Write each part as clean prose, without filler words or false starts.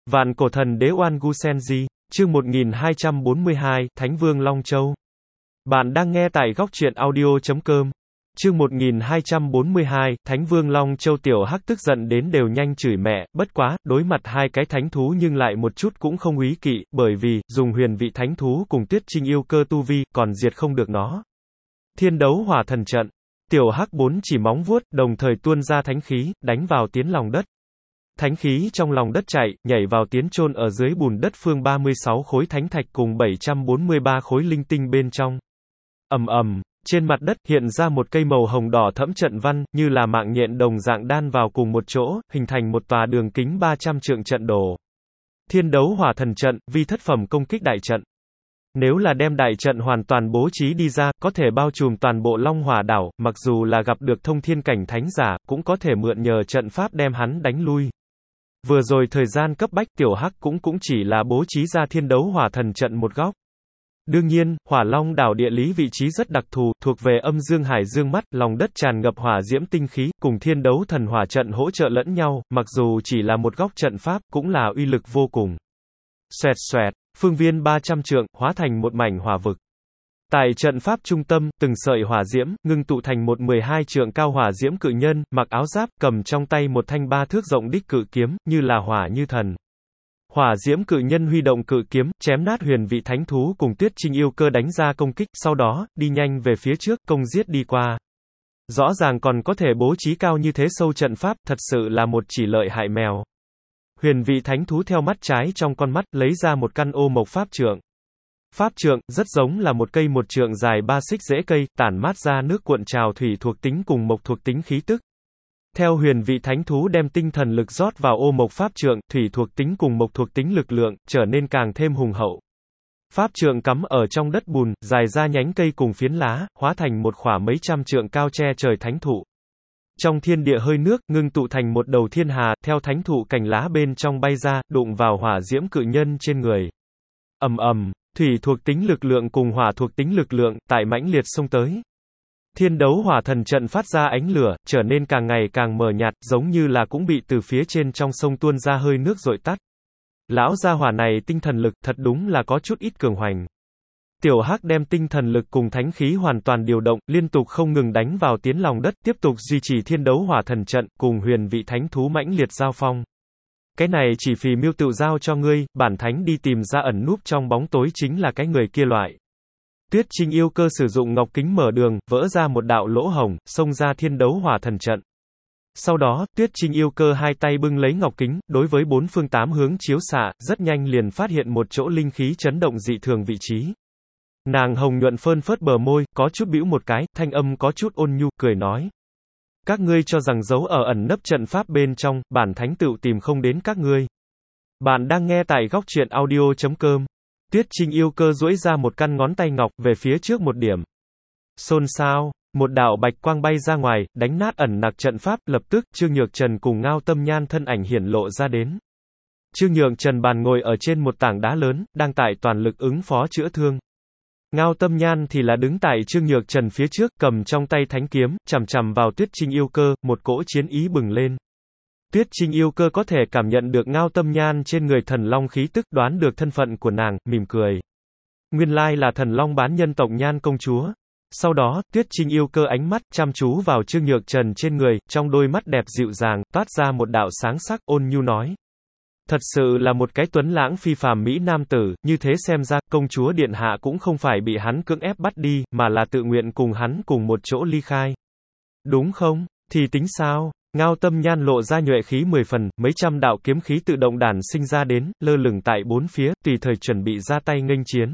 Vạn cổ thần đế Oan Gu Senji, chương 1242, Thánh Vương Long Châu. Bạn đang nghe tại góc truyện audio.com. Chương 1242, Thánh Vương Long Châu. Tiểu Hắc tức giận đến đều nhanh chửi mẹ, bất quá, đối mặt hai cái thánh thú nhưng lại một chút cũng không úy kỵ, bởi vì, dùng huyền vị thánh thú cùng Tuyết Trinh yêu cơ tu vi, còn diệt không được nó. Thiên đấu hỏa thần trận. Tiểu Hắc bốn chỉ móng vuốt, đồng thời tuôn ra thánh khí, đánh vào tiến lòng đất. Thánh khí trong lòng đất chạy, nhảy vào tiến chôn ở dưới bùn đất phương 36 khối thánh thạch cùng 743 khối linh tinh bên trong. Ầm ầm, trên mặt đất hiện ra một cây màu hồng đỏ thẫm trận văn, như là mạng nhện đồng dạng đan vào cùng một chỗ, hình thành một tòa đường kính 300 trượng trận đồ. Thiên đấu hỏa thần trận, vi thất phẩm công kích đại trận. Nếu là đem đại trận hoàn toàn bố trí đi ra, có thể bao trùm toàn bộ Long Hỏa đảo, mặc dù là gặp được thông thiên cảnh thánh giả, cũng có thể mượn nhờ trận pháp đem hắn đánh lui. Vừa rồi thời gian cấp bách, Tiểu Hắc cũng chỉ là bố trí ra thiên đấu hỏa thần trận một góc. Đương nhiên, Hỏa Long đảo địa lý vị trí rất đặc thù, thuộc về âm dương hải dương mắt, lòng đất tràn ngập hỏa diễm tinh khí, cùng thiên đấu thần hỏa trận hỗ trợ lẫn nhau, mặc dù chỉ là một góc trận pháp, cũng là uy lực vô cùng. Xoẹt xoẹt, phương viên 300 trượng, hóa thành một mảnh hỏa vực. Tại trận pháp trung tâm, từng sợi hỏa diễm, ngưng tụ thành một 12 trượng cao hỏa diễm cự nhân, mặc áo giáp, cầm trong tay một thanh 3 thước rộng đích cự kiếm, như là hỏa như thần. Hỏa diễm cự nhân huy động cự kiếm, chém nát huyền vị thánh thú cùng Tuyết Trinh yêu cơ đánh ra công kích, sau đó, đi nhanh về phía trước, công giết đi qua. Rõ ràng còn có thể bố trí cao như thế sâu trận pháp, thật sự là một chỉ lợi hại mèo. Huyền vị thánh thú theo mắt trái trong con mắt, lấy ra một căn ô mộc pháp trượng. Pháp trượng, rất giống là một cây một trượng dài 3 xích rễ cây, tản mát ra nước cuộn trào thủy thuộc tính cùng mộc thuộc tính khí tức. Theo huyền vị thánh thú đem tinh thần lực rót vào ô mộc pháp trượng, thủy thuộc tính cùng mộc thuộc tính lực lượng, trở nên càng thêm hùng hậu. Pháp trượng cắm ở trong đất bùn, dài ra nhánh cây cùng phiến lá, hóa thành một khỏa mấy trăm trượng cao che trời thánh thụ. Trong thiên địa hơi nước, ngưng tụ thành một đầu thiên hà, theo thánh thụ cành lá bên trong bay ra, đụng vào hỏa diễm cự nhân trên người. Ầm ầm, thủy thuộc tính lực lượng cùng hỏa thuộc tính lực lượng, tại mãnh liệt xông tới. Thiên đấu hỏa thần trận phát ra ánh lửa, trở nên càng ngày càng mờ nhạt, giống như là cũng bị từ phía trên trong sông tuôn ra hơi nước dội tắt. Lão gia hỏa này tinh thần lực, thật đúng là có chút ít cường hoành. Tiểu Hắc đem tinh thần lực cùng thánh khí hoàn toàn điều động, liên tục không ngừng đánh vào tiến lòng đất, tiếp tục duy trì thiên đấu hỏa thần trận, cùng huyền vị thánh thú mãnh liệt giao phong. Cái này chỉ phì miêu tự giao cho ngươi, bản thánh đi tìm ra ẩn núp trong bóng tối chính là cái người kia loại. Tuyết Trinh yêu cơ sử dụng ngọc kính mở đường, vỡ ra một đạo lỗ hổng, xông ra thiên đấu hỏa thần trận. Sau đó, Tuyết Trinh yêu cơ hai tay bưng lấy ngọc kính, đối với bốn phương tám hướng chiếu xạ, rất nhanh liền phát hiện một chỗ linh khí chấn động dị thường vị trí. Nàng hồng nhuận phơn phớt bờ môi, có chút bĩu một cái, thanh âm có chút ôn nhu, cười nói. Các ngươi cho rằng giấu ở ẩn nấp trận pháp bên trong, bản thánh tựu tìm không đến các ngươi. Bạn đang nghe tại góc truyện audio.com. Tuyết Trinh yêu cơ duỗi ra một căn ngón tay ngọc, về phía trước một điểm. Xôn xao, một đạo bạch quang bay ra ngoài, đánh nát ẩn nặc trận pháp, lập tức, Trương Nhược Trần cùng Ngao Tâm Nhan thân ảnh hiển lộ ra đến. Trương Nhược Trần bàn ngồi ở trên một tảng đá lớn, đang tại toàn lực ứng phó chữa thương. Ngao Tâm Nhan thì là đứng tại Trương Nhược Trần phía trước, cầm trong tay thánh kiếm, chằm chằm vào Tuyết Trinh yêu cơ, một cỗ chiến ý bừng lên. Tuyết Trinh yêu cơ có thể cảm nhận được Ngao Tâm Nhan trên người thần long khí tức, đoán được thân phận của nàng, mỉm cười. Nguyên lai là thần long bán nhân tộc Nhan công chúa. Sau đó, Tuyết Trinh yêu cơ ánh mắt chăm chú vào Trương Nhược Trần trên người, trong đôi mắt đẹp dịu dàng, toát ra một đạo sáng sắc, ôn nhu nói. Thật sự là một cái tuấn lãng phi phàm mỹ nam tử, như thế xem ra, công chúa điện hạ cũng không phải bị hắn cưỡng ép bắt đi, mà là tự nguyện cùng hắn cùng một chỗ ly khai. Đúng không? Thì tính sao? Ngao Tâm Nhan lộ ra nhuệ khí 10 phần, mấy trăm đạo kiếm khí tự động đản sinh ra đến, lơ lửng tại bốn phía, tùy thời chuẩn bị ra tay nghênh chiến.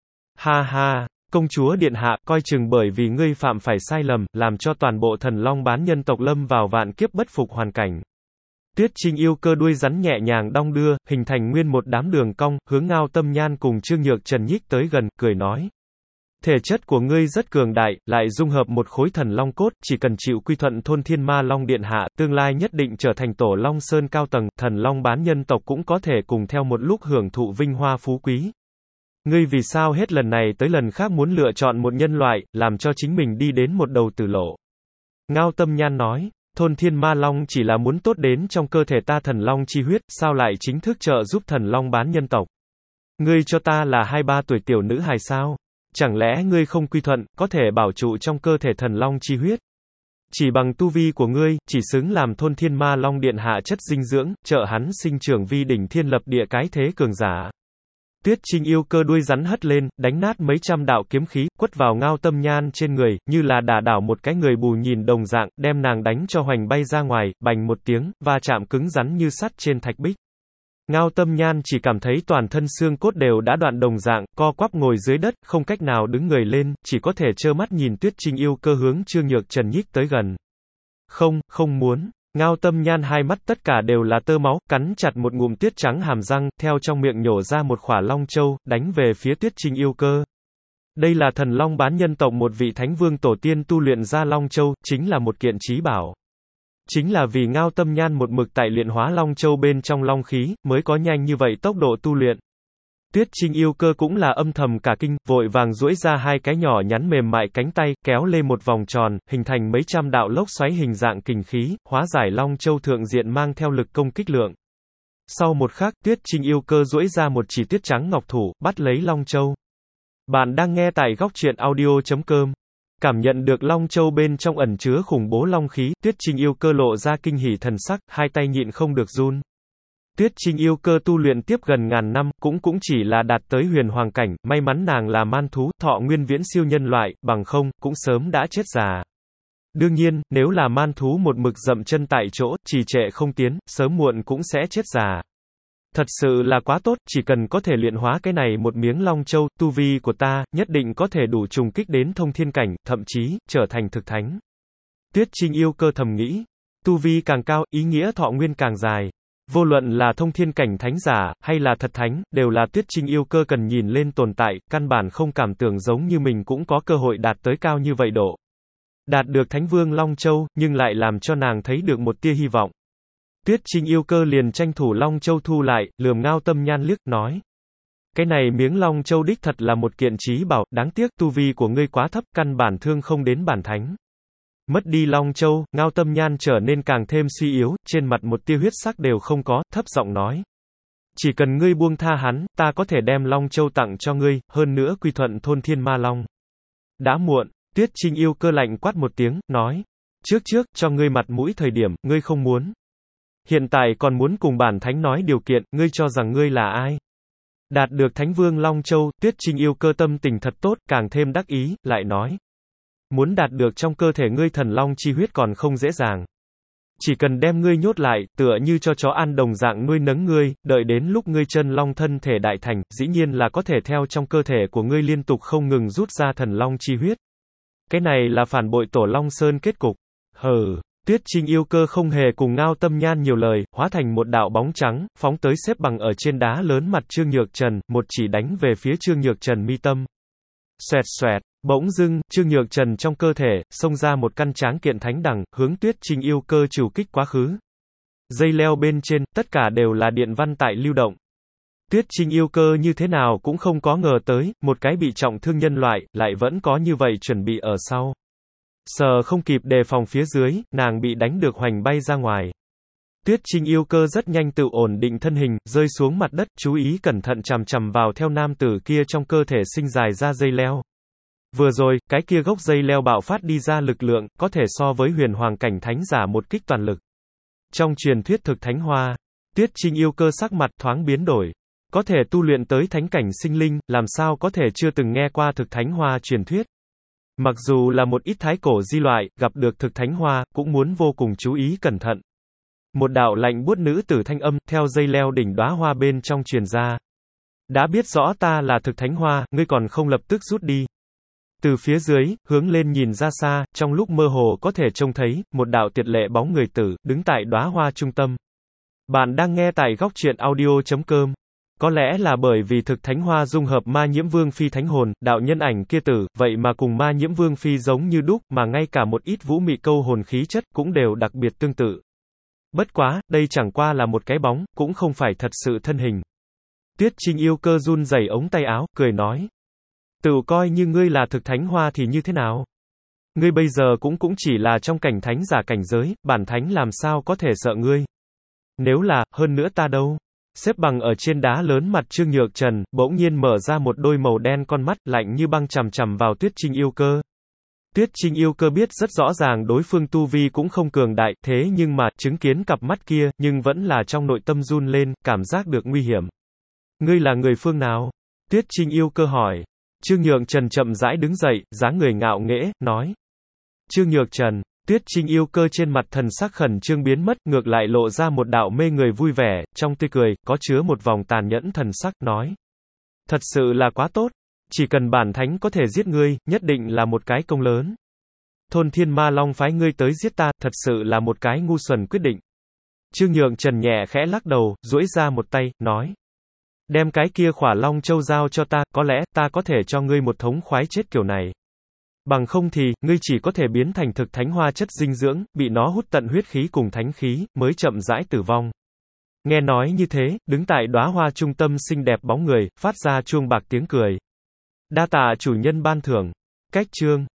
Ha ha, công chúa điện hạ, coi chừng bởi vì ngươi phạm phải sai lầm, làm cho toàn bộ thần long bán nhân tộc lâm vào vạn kiếp bất phục hoàn cảnh. Tuyết Trinh yêu cơ đuôi rắn nhẹ nhàng đong đưa, hình thành nguyên một đám đường cong, hướng Ngao Tâm Nhan cùng Trương Nhược Trần nhích tới gần, cười nói. Thể chất của ngươi rất cường đại, lại dung hợp một khối thần long cốt, chỉ cần chịu quy thuận thôn Thiên Ma Long Điện hạ, tương lai nhất định trở thành tổ Long Sơn cao tầng, thần long bán nhân tộc cũng có thể cùng theo một lúc hưởng thụ vinh hoa phú quý. Ngươi vì sao hết lần này tới lần khác muốn lựa chọn một nhân loại, làm cho chính mình đi đến một đầu tử lộ? Ngao Tâm Nhan nói. thôn thiên ma long chỉ là muốn tốt đến trong cơ thể ta thần long chi huyết, sao lại chính thức trợ giúp thần long bán nhân tộc? Ngươi cho ta là 23 tuổi tiểu nữ hài sao? Chẳng lẽ ngươi không quy thuận, có thể bảo trụ trong cơ thể thần long chi huyết? Chỉ bằng tu vi của ngươi, chỉ xứng làm thôn thiên ma long điện hạ chất dinh dưỡng, trợ hắn sinh trưởng vi đỉnh thiên lập địa cái thế cường giả. Tuyết Trinh yêu cơ đuôi rắn hất lên, đánh nát mấy trăm đạo kiếm khí, quất vào Ngao Tâm Nhan trên người, như là đả đảo một cái người bù nhìn đồng dạng, đem nàng đánh cho hoành bay ra ngoài, bành một tiếng, va chạm cứng rắn như sắt trên thạch bích. Ngao Tâm Nhan chỉ cảm thấy toàn thân xương cốt đều đã đoạn đồng dạng, co quắp ngồi dưới đất, không cách nào đứng người lên, chỉ có thể trơ mắt nhìn Tuyết Trinh yêu cơ hướng Trương Nhược Trần nhích tới gần. Không muốn. Ngao Tâm Nhan hai mắt tất cả đều là tơ máu, cắn chặt một ngụm tuyết trắng hàm răng, theo trong miệng nhổ ra một khỏa long châu, đánh về phía Tuyết Trinh yêu cơ. Đây là thần long bán nhân tộc một vị thánh vương tổ tiên tu luyện ra long châu, chính là một kiện chí bảo. Chính là vì Ngao Tâm Nhan một mực tại luyện hóa long châu bên trong long khí, mới có nhanh như vậy tốc độ tu luyện. Tuyết Trinh yêu cơ cũng là âm thầm cả kinh, vội vàng duỗi ra hai cái nhỏ nhắn mềm mại cánh tay, kéo lên một vòng tròn, hình thành mấy trăm đạo lốc xoáy hình dạng kình khí, hóa giải long châu thượng diện mang theo lực công kích lượng. Sau một khắc, Tuyết Trinh yêu cơ duỗi ra một chỉ tuyết trắng ngọc thủ, bắt lấy long châu. Bạn đang nghe tại góc truyện audio.com. Cảm nhận được long châu bên trong ẩn chứa khủng bố long khí, Tuyết Trinh yêu cơ lộ ra kinh hỉ thần sắc, hai tay nhịn không được run. Tuyết Trinh yêu cơ tu luyện tiếp gần ngàn năm, cũng chỉ là đạt tới huyền hoàng cảnh, may mắn nàng là man thú, thọ nguyên viễn siêu nhân loại, bằng không, cũng sớm đã chết già. Đương nhiên, nếu là man thú một mực dậm chân tại chỗ, trì trệ không tiến, sớm muộn cũng sẽ chết già. Thật sự là quá tốt, chỉ cần có thể luyện hóa cái này một miếng long châu, tu vi của ta, nhất định có thể đủ trùng kích đến thông thiên cảnh, thậm chí, trở thành thực thánh. Tuyết Trinh yêu cơ thầm nghĩ, tu vi càng cao, ý nghĩa thọ nguyên càng dài. Vô luận là thông thiên cảnh thánh giả, hay là thật thánh, đều là Tuyết Trinh yêu cơ cần nhìn lên tồn tại, căn bản không cảm tưởng giống như mình cũng có cơ hội đạt tới cao như vậy độ. Đạt được Thánh Vương Long Châu, nhưng lại làm cho nàng thấy được một tia hy vọng. Tuyết Trinh yêu cơ liền tranh thủ Long Châu thu lại, lườm Ngao Tâm Nhan liếc, nói. Cái này miếng Long Châu đích thật là một kiện chí bảo, đáng tiếc tu vi của ngươi quá thấp, căn bản thương không đến bản thánh. Mất đi Long Châu, Ngao Tâm Nhan trở nên càng thêm suy yếu, trên mặt một tia huyết sắc đều không có, thấp giọng nói. Chỉ cần ngươi buông tha hắn, ta có thể đem Long Châu tặng cho ngươi, hơn nữa quy thuận thôn thiên ma long. Đã muộn, Tuyết Trinh yêu cơ lạnh quát một tiếng, nói. Trước, cho ngươi mặt mũi thời điểm, ngươi không muốn. Hiện tại còn muốn cùng bản thánh nói điều kiện, ngươi cho rằng ngươi là ai? Đạt được Thánh Vương Long Châu, Tuyết Trinh yêu cơ tâm tình thật tốt, càng thêm đắc ý, lại nói. Muốn đạt được trong cơ thể ngươi thần long chi huyết còn không dễ dàng. Chỉ cần đem ngươi nhốt lại, tựa như cho chó ăn đồng dạng nuôi nấng ngươi, đợi đến lúc ngươi chân long thân thể đại thành, dĩ nhiên là có thể theo trong cơ thể của ngươi liên tục không ngừng rút ra thần long chi huyết. Cái này là phản bội Tổ Long Sơn kết cục. Hừ. Tuyết Trinh yêu cơ không hề cùng Ngao Tâm Nhan nhiều lời, hóa thành một đạo bóng trắng, phóng tới xếp bằng ở trên đá lớn mặt Trương Nhược Trần, một chỉ đánh về phía Trương Nhược Trần mi tâm. Xoẹt xoẹt, bỗng dưng, Trương Nhược Trần trong cơ thể, xông ra một căn tráng kiện thánh đằng, hướng Tuyết Trinh yêu cơ trù kích quá khứ. Dây leo bên trên, tất cả đều là điện văn tại lưu động. Tuyết Trinh yêu cơ như thế nào cũng không có ngờ tới, một cái bị trọng thương nhân loại, lại vẫn có như vậy chuẩn bị ở sau. Sờ không kịp đề phòng phía dưới, nàng bị đánh được hoành bay ra ngoài. Tuyết Trinh yêu cơ rất nhanh tự ổn định thân hình, rơi xuống mặt đất, chú ý cẩn thận chằm chằm vào theo nam tử kia trong cơ thể sinh dài ra dây leo. Vừa rồi, cái kia gốc dây leo bạo phát đi ra lực lượng, có thể so với huyền hoàng cảnh thánh giả một kích toàn lực. Trong truyền thuyết thực thánh hoa, Tuyết Trinh yêu cơ sắc mặt thoáng biến đổi. Có thể tu luyện tới thánh cảnh sinh linh, làm sao có thể chưa từng nghe qua thực thánh hoa truyền thuyết. Mặc dù là một ít thái cổ di loại, gặp được thực thánh hoa, cũng muốn vô cùng chú ý cẩn thận. Một đạo lạnh buốt nữ tử thanh âm, theo dây leo đỉnh đóa hoa bên trong truyền ra. Đã biết rõ ta là thực thánh hoa, ngươi còn không lập tức rút đi. Từ phía dưới, hướng lên nhìn ra xa, trong lúc mơ hồ có thể trông thấy, một đạo tuyệt lệ bóng người tử, đứng tại đóa hoa trung tâm. Bạn đang nghe tại góc truyện audio.com. Có lẽ là bởi vì thực thánh hoa dung hợp ma nhiễm vương phi thánh hồn, đạo nhân ảnh kia tử, vậy mà cùng ma nhiễm vương phi giống như đúc, mà ngay cả một ít vũ mị câu hồn khí chất, cũng đều đặc biệt tương tự. Bất quá, đây chẳng qua là một cái bóng, cũng không phải thật sự thân hình. Tuyết Trinh yêu cơ run rẩy ống tay áo, cười nói. Tự coi như ngươi là thực thánh hoa thì như thế nào? Ngươi bây giờ cũng chỉ là trong cảnh thánh giả cảnh giới, bản thánh làm sao có thể sợ ngươi. Nếu là, hơn nữa ta đâu. Xếp bằng ở trên đá lớn mặt Trương Nhược Trần, bỗng nhiên mở ra một đôi màu đen con mắt, lạnh như băng chằm chằm vào Tuyết Trinh yêu cơ. Tuyết Trinh yêu cơ biết rất rõ ràng đối phương tu vi cũng không cường đại, thế nhưng mà, chứng kiến cặp mắt kia, nhưng vẫn là trong nội tâm run lên, cảm giác được nguy hiểm. Ngươi là người phương nào? Tuyết Trinh yêu cơ hỏi. Trương Nhược Trần chậm rãi đứng dậy, dáng người ngạo nghễ, nói. Trương Nhược Trần. Tuyết Trinh yêu cơ trên mặt thần sắc khẩn trương biến mất, ngược lại lộ ra một đạo mê người vui vẻ, trong tươi cười, có chứa một vòng tàn nhẫn thần sắc, nói. Thật sự là quá tốt. Chỉ cần bản thánh có thể giết ngươi, nhất định là một cái công lớn. Thôn Thiên Ma Long phái ngươi tới giết ta, thật sự là một cái ngu xuẩn quyết định. Trương Nhược Trần nhẹ khẽ lắc đầu, duỗi ra một tay, nói. Đem cái kia Khỏa Long Châu giao cho ta, có lẽ, ta có thể cho ngươi một thống khoái chết kiểu này. Bằng không thì, ngươi chỉ có thể biến thành thực thánh hoa chất dinh dưỡng, bị nó hút tận huyết khí cùng thánh khí, mới chậm rãi tử vong. Nghe nói như thế, đứng tại đóa hoa trung tâm xinh đẹp bóng người, phát ra chuông bạc tiếng cười. Đa tạ chủ nhân ban thưởng. Cách chương.